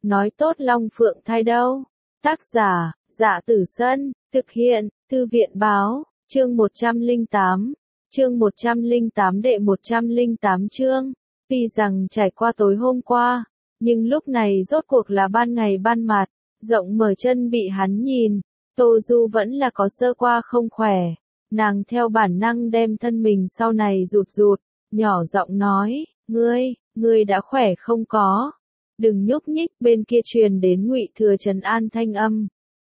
nói tốt Long Phượng thai đâu. Tác giả, Dạ Tử Sân, thực hiện, Thư viện Báo, chương 108, chương 108 đệ 108 chương. Tuy rằng trải qua tối hôm qua, nhưng lúc này rốt cuộc là ban ngày ban mặt, rộng mở chân bị hắn nhìn, Tô Du vẫn là có sơ qua không khỏe, nàng theo bản năng đem thân mình sau này rụt rụt, nhỏ giọng nói, ngươi đã khỏe không có, đừng nhúc nhích. Bên kia truyền đến Ngụy Thừa trấn an thanh âm.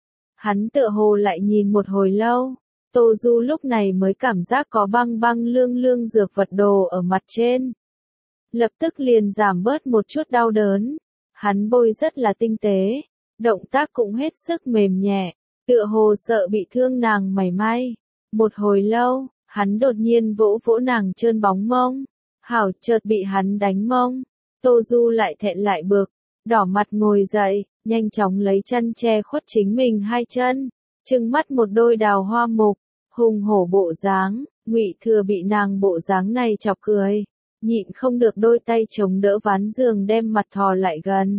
Hắn tựa hồ lại nhìn một hồi lâu, Tô Du lúc này mới cảm giác có băng băng lương lương dược vật đồ ở mặt trên. Lập tức liền giảm bớt một chút đau đớn, hắn bôi rất là tinh tế, động tác cũng hết sức mềm nhẹ, tựa hồ sợ bị thương nàng mảy may. Một hồi lâu, hắn đột nhiên vỗ vỗ nàng trơn bóng mông, hảo chợt bị hắn đánh mông. Tô Du lại thẹn lại bực, đỏ mặt ngồi dậy, nhanh chóng lấy chăn che khuất chính mình hai chân, trừng mắt một đôi đào hoa mục, hùng hổ bộ dáng. Ngụy Thừa bị nàng bộ dáng này chọc cười, nhịn không được đôi tay chống đỡ ván giường đem mặt thò lại gần.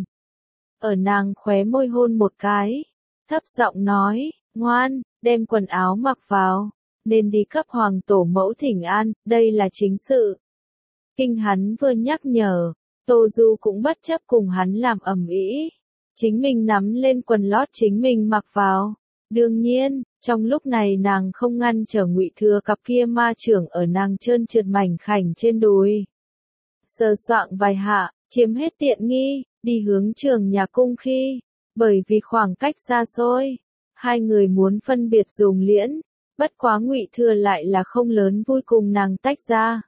Ở nàng khóe môi hôn một cái, thấp giọng nói, ngoan, đem quần áo mặc vào, nên đi cấp hoàng tổ mẫu thỉnh an, đây là chính sự. Kinh hắn vừa nhắc nhở, Tô Du cũng bất chấp cùng hắn làm ầm ĩ, chính mình nắm lên quần lót chính mình mặc vào. Đương nhiên, trong lúc này nàng không ngăn trở Ngụy Thừa cặp kia ma trưởng ở nàng trơn trượt mảnh khảnh trên đùi. Sờ soạng vài hạ, chiếm hết tiện nghi, đi hướng Trường Nhà Cung khi, bởi vì khoảng cách xa xôi, hai người muốn phân biệt dùng liễn, bất quá Ngụy Thừa lại là không lớn vui cùng nàng tách ra.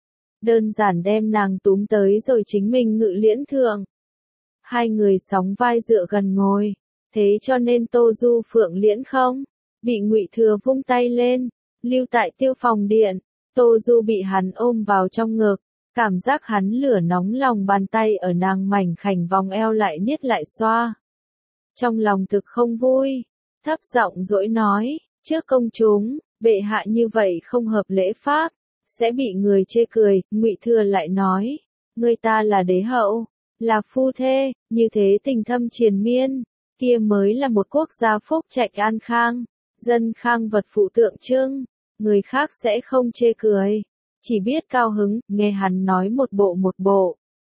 Đơn giản đem nàng túm tới rồi chính mình ngự liễn thượng. Hai người sóng vai dựa gần ngồi, thế cho nên Tô Du Phượng liễn không bị Ngụy Thừa vung tay lên, lưu tại Tiêu Phòng điện. Tô Du bị hắn ôm vào trong ngực, cảm giác hắn lửa nóng lòng bàn tay ở nàng mảnh khảnh vòng eo lại niết lại xoa. Trong lòng thực không vui, thấp giọng dỗi nói, trước công chúng, bệ hạ như vậy không hợp lễ pháp, sẽ bị người chê cười. Ngụy Thừa lại nói, người ta là đế hậu, là phu thê, như thế tình thâm triền miên, kia mới là một quốc gia phúc trạch an khang, dân khang vật phụ tượng trưng, người khác sẽ không chê cười, chỉ biết cao hứng. Nghe hắn nói một bộ.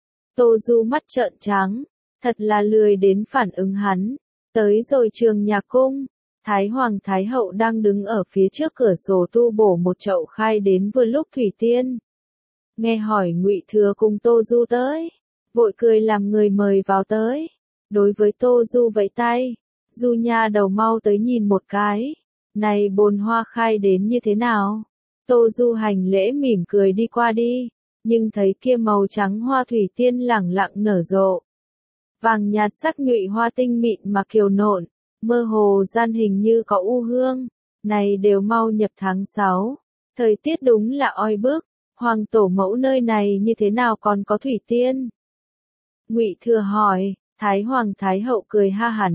Tô Du mắt trợn trắng, thật là lười đến phản ứng hắn. Tới rồi Trường Nhà Cung, Thái Hoàng Thái Hậu đang đứng ở phía trước cửa sổ tu bổ một chậu khai đến vừa lúc thủy tiên. Nghe hỏi Ngụy Thừa cùng Tô Du tới, vội cười làm người mời vào tới. Đối với Tô Du vẫy tay, Du nha đầu mau tới nhìn một cái, này bồn hoa khai đến như thế nào. Tô Du hành lễ mỉm cười đi qua đi, nhưng thấy kia màu trắng hoa thủy tiên lẳng lặng nở rộ. Vàng nhạt sắc nhụy hoa tinh mịn mà kiều nộn, mơ hồ gian hình như có u hương, này đều mau nhập tháng 6, thời tiết đúng là oi bức, hoàng tổ mẫu nơi này như thế nào còn có thủy tiên? Ngụy Thừa hỏi, Thái Hoàng Thái Hậu cười ha hả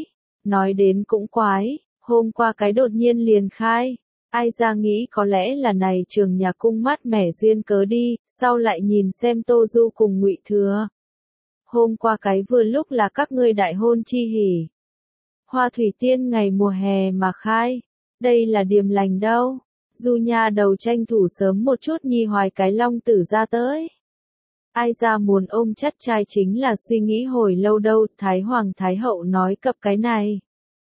nói đến cũng quái, hôm qua cái đột nhiên liền khai, ai ra nghĩ có lẽ là này Trường Nhà Cung mát mẻ duyên cớ đi, sau lại nhìn xem Tô Du cùng Ngụy Thừa. Hôm qua cái vừa lúc là các ngươi đại hôn chi hỉ. Hoa thủy tiên ngày mùa hè mà khai, đây là điềm lành đâu. Du nha đầu tranh thủ sớm một chút nhi hoài cái long tử ra tới. Ai ra muốn ôm chắt trai chính là suy nghĩ hồi lâu đâu. Thái Hoàng Thái Hậu nói cập cái này.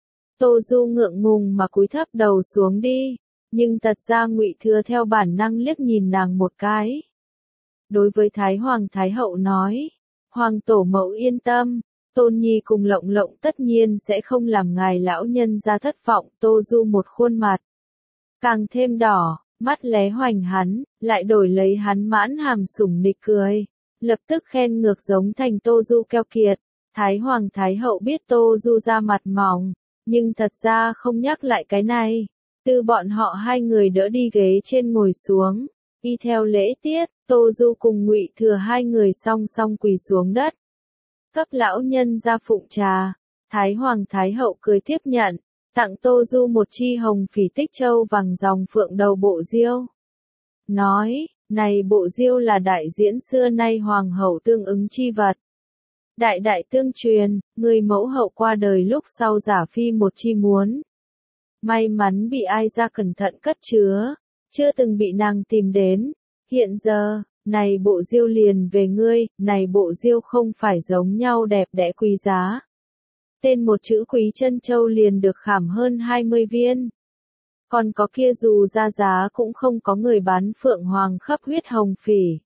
Tô Du ngượng ngùng mà cúi thấp đầu xuống đi, nhưng thật ra Ngụy Thừa theo bản năng liếc nhìn nàng một cái. Đối với Thái Hoàng Thái Hậu nói, Hoàng tổ mẫu yên tâm, Tôn Nhi cùng Lộng Lộng tất nhiên sẽ không làm ngài lão nhân ra thất vọng. Tô Du một khuôn mặt càng thêm đỏ, mắt lé hoành hắn, lại đổi lấy hắn mãn hàm sủng nịch cười, lập tức khen ngược giống thành Tô Du keo kiệt. Thái Hoàng Thái Hậu biết Tô Du ra mặt mỏng, nhưng thật ra không nhắc lại cái này. Từ bọn họ hai người đỡ đi ghế trên ngồi xuống, y theo lễ tiết, Tô Du cùng Ngụy Thừa hai người song song quỳ xuống đất. Cấp lão nhân ra phụng trà, Thái Hoàng Thái Hậu cười tiếp nhận, tặng Tô Du một chi hồng phỉ tích châu vàng dòng phượng đầu bộ diêu. Nói, này bộ diêu là đại diễn xưa nay Hoàng hậu tương ứng chi vật. Đại đại tương truyền, người mẫu hậu qua đời lúc sau giả phi một chi muốn. May mắn bị ai ra cẩn thận cất chứa, chưa từng bị nàng tìm đến. Hiện giờ, này bộ diêu liền về ngươi, này bộ diêu không phải giống nhau đẹp đẽ quý giá. Tên một chữ quý chân châu liền được khảm hơn 20 viên. Còn có kia dù ra giá cũng không có người bán phượng hoàng khắp huyết hồng phỉ.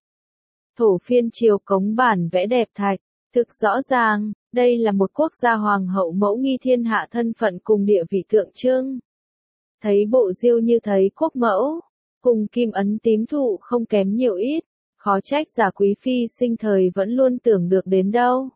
Thổ phiên triều cống bản vẽ đẹp thạch, thực rõ ràng, đây là một quốc gia hoàng hậu mẫu nghi thiên hạ thân phận cùng địa vị tượng trưng. Thấy bộ diêu như thấy quốc mẫu, cùng kim ấn tím thụ không kém nhiều ít, khó trách giả quý phi sinh thời vẫn luôn tưởng được đến đâu.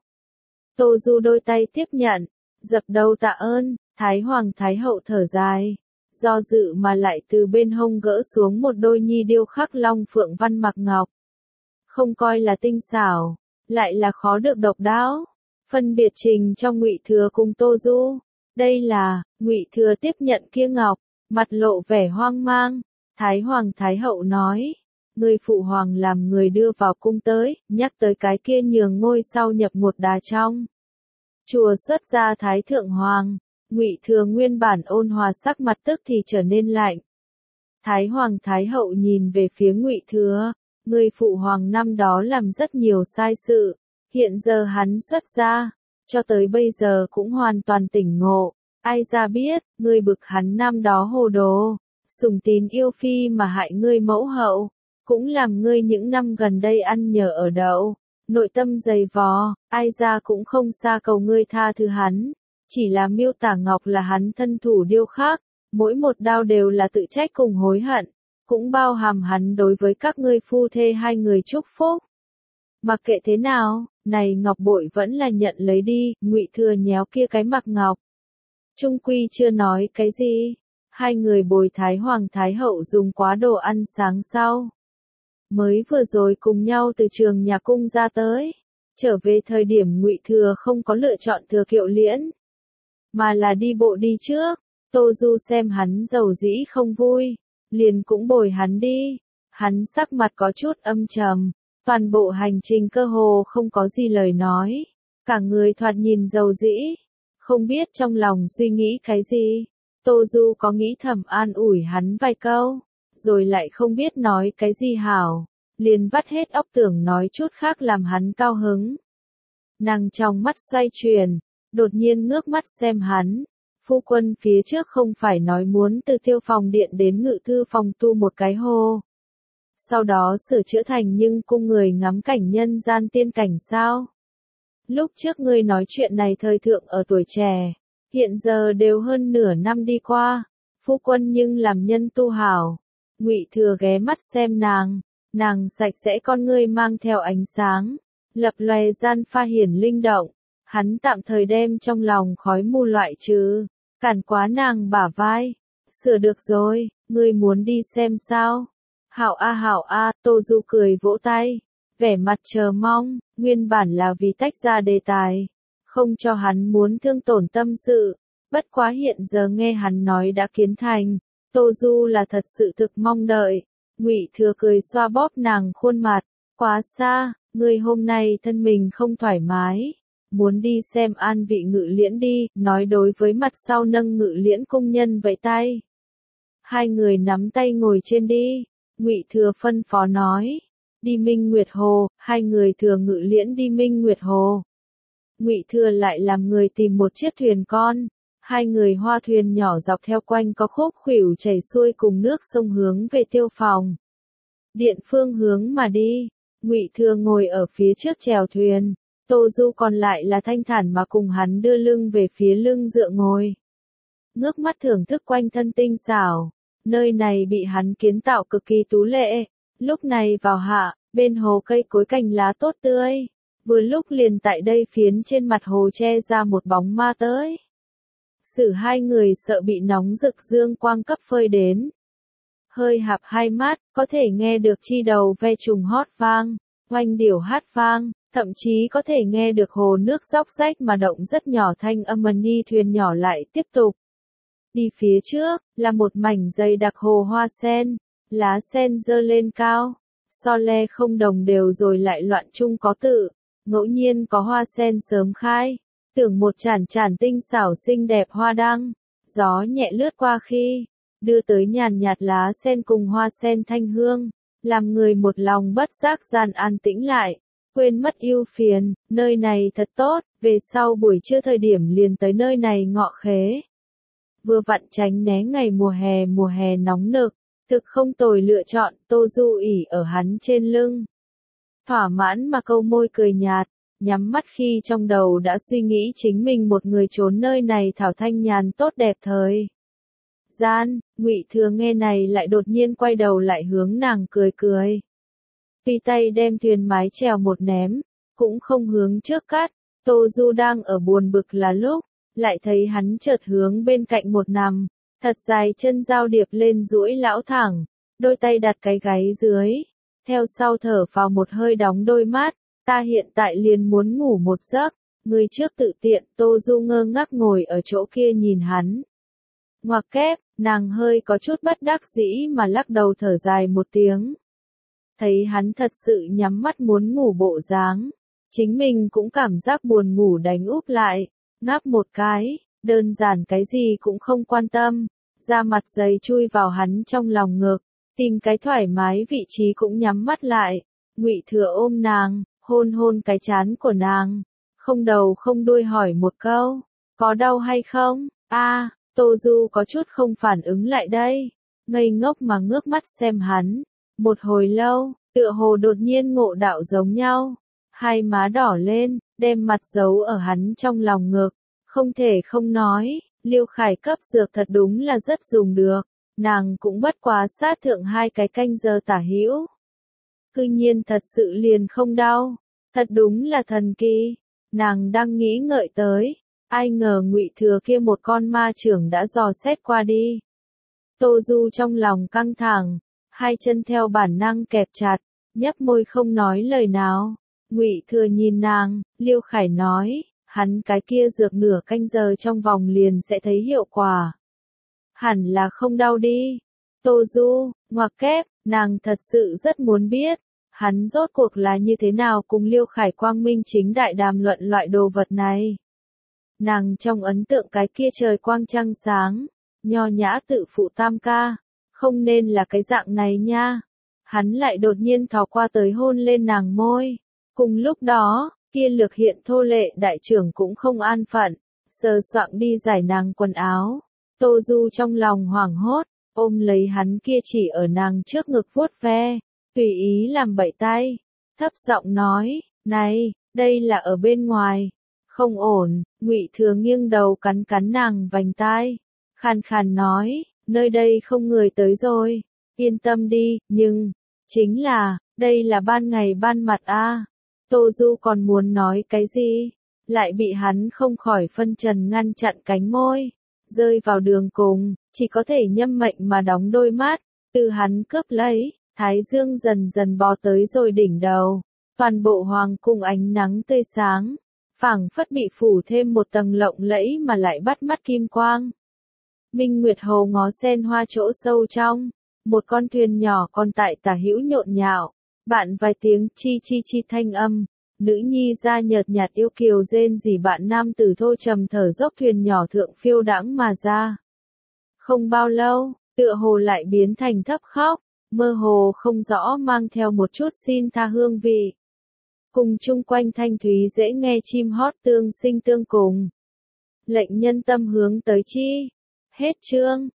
Tô Du đôi tay tiếp nhận, dập đầu tạ ơn, Thái Hoàng Thái Hậu thở dài, do dự mà lại từ bên hông gỡ xuống một đôi nhi điêu khắc long phượng văn mặc ngọc. Không coi là tinh xảo, lại là khó được độc đáo. Phân biệt trình trong Ngụy Thừa cùng Tô Du. Đây là, Ngụy Thừa tiếp nhận kia ngọc, mặt lộ vẻ hoang mang. Thái Hoàng Thái Hậu nói, người phụ hoàng làm người đưa vào cung tới, nhắc tới cái kia nhường ngôi sau nhập một đà trong. Chùa xuất ra Thái Thượng Hoàng, Ngụy Thừa nguyên bản ôn hòa sắc mặt tức thì trở nên lạnh. Thái Hoàng Thái Hậu nhìn về phía Ngụy Thừa, người phụ hoàng năm đó làm rất nhiều sai sự, hiện giờ hắn xuất gia, cho tới bây giờ cũng hoàn toàn tỉnh ngộ, ai ra biết, người bực hắn năm đó hồ đồ, sùng tín yêu phi mà hại ngươi mẫu hậu, cũng làm ngươi những năm gần đây ăn nhờ ở đậu, nội tâm dày vò, ai ra cũng không xa cầu ngươi tha thứ hắn, chỉ là miêu tả ngọc là hắn thân thủ điêu khắc, mỗi một đao đều là tự trách cùng hối hận, cũng bao hàm hắn đối với các ngươi phu thê hai người chúc phúc. Mặc kệ thế nào, này ngọc bội vẫn là nhận lấy đi, Ngụy Thừa nhéo kia cái mặc ngọc. Trung quy chưa nói cái gì, hai người bồi Thái Hoàng Thái Hậu dùng quá đồ ăn sáng sau. Mới vừa rồi cùng nhau từ trường nhà cung ra tới, trở về thời điểm Ngụy Thừa không có lựa chọn thừa kiệu liễn, mà là đi bộ đi trước. Tô Du xem hắn dầu dĩ không vui, liền cũng bồi hắn đi. Hắn sắc mặt có chút âm trầm, toàn bộ hành trình cơ hồ không có gì lời nói, cả người thoạt nhìn dầu dĩ, không biết trong lòng suy nghĩ cái gì. Tô Du có nghĩ thầm an ủi hắn vài câu, rồi lại không biết nói cái gì hảo, liền vắt hết óc tưởng nói chút khác làm hắn cao hứng. Nàng trong mắt xoay chuyển, đột nhiên ngước mắt xem hắn. Phu quân phía trước không phải nói muốn từ Tiêu Phòng Điện đến Ngự Thư Phòng tu một cái hồ. Sau đó sửa chữa thành nhưng cung người ngắm cảnh nhân gian tiên cảnh sao? Lúc trước ngươi nói chuyện này thời thượng ở tuổi trẻ, hiện giờ đều hơn nửa năm đi qua, phu quân nhưng làm nhân tu hảo. Ngụy Thừa ghé mắt xem nàng sạch sẽ con ngươi mang theo ánh sáng, lập lòe gian pha hiển linh động. Hắn tạm thời đem trong lòng khói mù loại trừ, cản quá nàng bả vai. Sửa được rồi, ngươi muốn đi xem sao? Hảo a, Tô Du cười vỗ tay, vẻ mặt chờ mong, nguyên bản là vì tách ra đề tài, không cho hắn muốn thương tổn tâm sự, bất quá hiện giờ nghe hắn nói đã kiến thành, Tô Du là thật sự thực mong đợi. Ngụy Thừa cười xoa bóp nàng khuôn mặt, quá xa, ngươi hôm nay thân mình không thoải mái, muốn đi xem an vị Ngự Liễn đi, nói đối với mặt sau nâng Ngự Liễn công nhân vẫy tay. Hai người nắm tay ngồi trên đi, Ngụy Thừa phân phó nói, đi Minh Nguyệt Hồ, hai người thừa Ngự Liễn đi Minh Nguyệt Hồ. Ngụy Thừa lại làm người tìm một chiếc thuyền con, hai người hoa thuyền nhỏ dọc theo quanh có khúc khuỷu chảy xuôi cùng nước sông hướng về Tiêu Phòng Điện phương hướng mà đi. Ngụy Thừa ngồi ở phía trước chèo thuyền, Tô Du còn lại là thanh thản mà cùng hắn đưa lưng về phía lưng dựa ngồi. Ngước mắt thưởng thức quanh thân tinh xảo, nơi này bị hắn kiến tạo cực kỳ tú lệ, lúc này vào hạ, bên hồ cây cối cành lá tốt tươi, vừa lúc liền tại đây phiến trên mặt hồ che ra một bóng ma tới. Xử hai người sợ bị nóng rực dương quang cấp phơi đến. Hơi hạp hai mắt, có thể nghe được chi đầu ve trùng hót vang, oanh điểu hát vang, thậm chí có thể nghe được hồ nước róc rách mà động rất nhỏ thanh âm ni thuyền nhỏ lại tiếp tục. Đi phía trước, là một mảnh dày đặc hồ hoa sen, lá sen dơ lên cao, so le không đồng đều rồi lại loạn chung có tự, ngẫu nhiên có hoa sen sớm khai, tưởng một chản chản tinh xảo xinh đẹp hoa đăng, gió nhẹ lướt qua khi, đưa tới nhàn nhạt lá sen cùng hoa sen thanh hương, làm người một lòng bất giác gian an tĩnh lại, quên mất ưu phiền, nơi này thật tốt, về sau buổi trưa thời điểm liền tới nơi này ngọ khế. Vừa vặn tránh né ngày mùa hè nóng nực, thực không tồi lựa chọn, Tô Du ỉ ở hắn trên lưng. Thỏa mãn mà câu môi cười nhạt, nhắm mắt khi trong đầu đã suy nghĩ chính mình một người trốn nơi này thảo thanh nhàn tốt đẹp thời gian. Ngụy Thừa nghe này lại đột nhiên quay đầu lại hướng nàng cười cười. Tùy tay đem thuyền mái chèo một ném, cũng không hướng trước cắt. Tô Du đang ở buồn bực là lúc, lại thấy hắn chợt hướng bên cạnh một nằm, thật dài chân giao điệp lên duỗi lão thẳng, đôi tay đặt cái gáy dưới, theo sau thở vào một hơi đóng đôi mắt, ta hiện tại liền muốn ngủ một giấc, người trước tự tiện. Tô Du ngơ ngác ngồi ở chỗ kia nhìn hắn. Ngoặc kép, nàng hơi có chút bất đắc dĩ mà lắc đầu thở dài một tiếng. Thấy hắn thật sự nhắm mắt muốn ngủ bộ dáng, chính mình cũng cảm giác buồn ngủ đánh úp lại, ngáp một cái, đơn giản cái gì cũng không quan tâm, ra mặt dày chui vào hắn trong lòng ngực, tìm cái thoải mái vị trí cũng nhắm mắt lại. Ngụy Thừa ôm nàng, hôn hôn cái trán của nàng, không đầu không đuôi hỏi một câu, có đau hay không? A, Tô Du có chút không phản ứng lại đây, ngây ngốc mà ngước mắt xem hắn, một hồi lâu, tựa hồ đột nhiên ngộ đạo giống nhau, hai má đỏ lên, đem mặt giấu ở hắn trong lòng ngực, không thể không nói, Liêu Khải cấp dược thật đúng là rất dùng được, nàng cũng bất quá sát thượng 2 cái canh giờ tả hữu. Cư nhiên thật sự liền không đau, thật đúng là thần kỳ, nàng đang nghĩ ngợi tới, ai ngờ Ngụy Thừa kia một con ma trưởng đã dò xét qua đi. Tô Du trong lòng căng thẳng, hai chân theo bản năng kẹp chặt, nhấp môi không nói lời nào. Ngụy Thừa nhìn nàng, Liêu Khải nói, hắn cái kia dược nửa canh giờ trong vòng liền sẽ thấy hiệu quả. Hẳn là không đau đi. Tô Du, ngoặc kép, nàng thật sự rất muốn biết, hắn rốt cuộc là như thế nào cùng Liêu Khải quang minh chính đại đàm luận loại đồ vật này. Nàng trong ấn tượng cái kia trời quang trăng sáng, nho nhã tự phụ tam ca, không nên là cái dạng này nha. Hắn lại đột nhiên thò qua tới hôn lên nàng môi. Cùng lúc đó, kia lược hiện thô lệ đại trưởng cũng không an phận, sờ soạng đi giải nàng quần áo. Tô Du trong lòng hoảng hốt, ôm lấy hắn kia chỉ ở nàng trước ngực vuốt ve, tùy ý làm bậy tay, thấp giọng nói, này, đây là ở bên ngoài, không ổn. Ngụy Thừa nghiêng đầu cắn cắn nàng vành tai, khàn khàn nói, nơi đây không người tới rồi, yên tâm đi, nhưng, chính là, đây là ban ngày ban mặt a. Tô Du còn muốn nói cái gì, lại bị hắn không khỏi phân trần ngăn chặn cánh môi, rơi vào đường cùng, chỉ có thể nhâm mệnh mà đóng đôi mắt, từ hắn cướp lấy, thái dương dần dần bò tới rồi đỉnh đầu, toàn bộ hoàng cung ánh nắng tươi sáng, phảng phất bị phủ thêm một tầng lộng lẫy mà lại bắt mắt kim quang. Minh Nguyệt Hồ ngó sen hoa chỗ sâu trong, một con thuyền nhỏ còn tại tả hữu nhộn nhạo, bạn vài tiếng chi chi chi thanh âm, nữ nhi da nhợt nhạt yêu kiều rên rỉ, bạn nam tử thô trầm thở dốc thuyền nhỏ thượng phiêu đãng mà ra. Không bao lâu, tựa hồ lại biến thành thấp khóc, mơ hồ không rõ mang theo một chút xin tha hương vị. Cùng chung quanh thanh thúy dễ nghe chim hót tương sinh tương cùng. Lệnh nhân tâm hướng tới chi. Hết chương.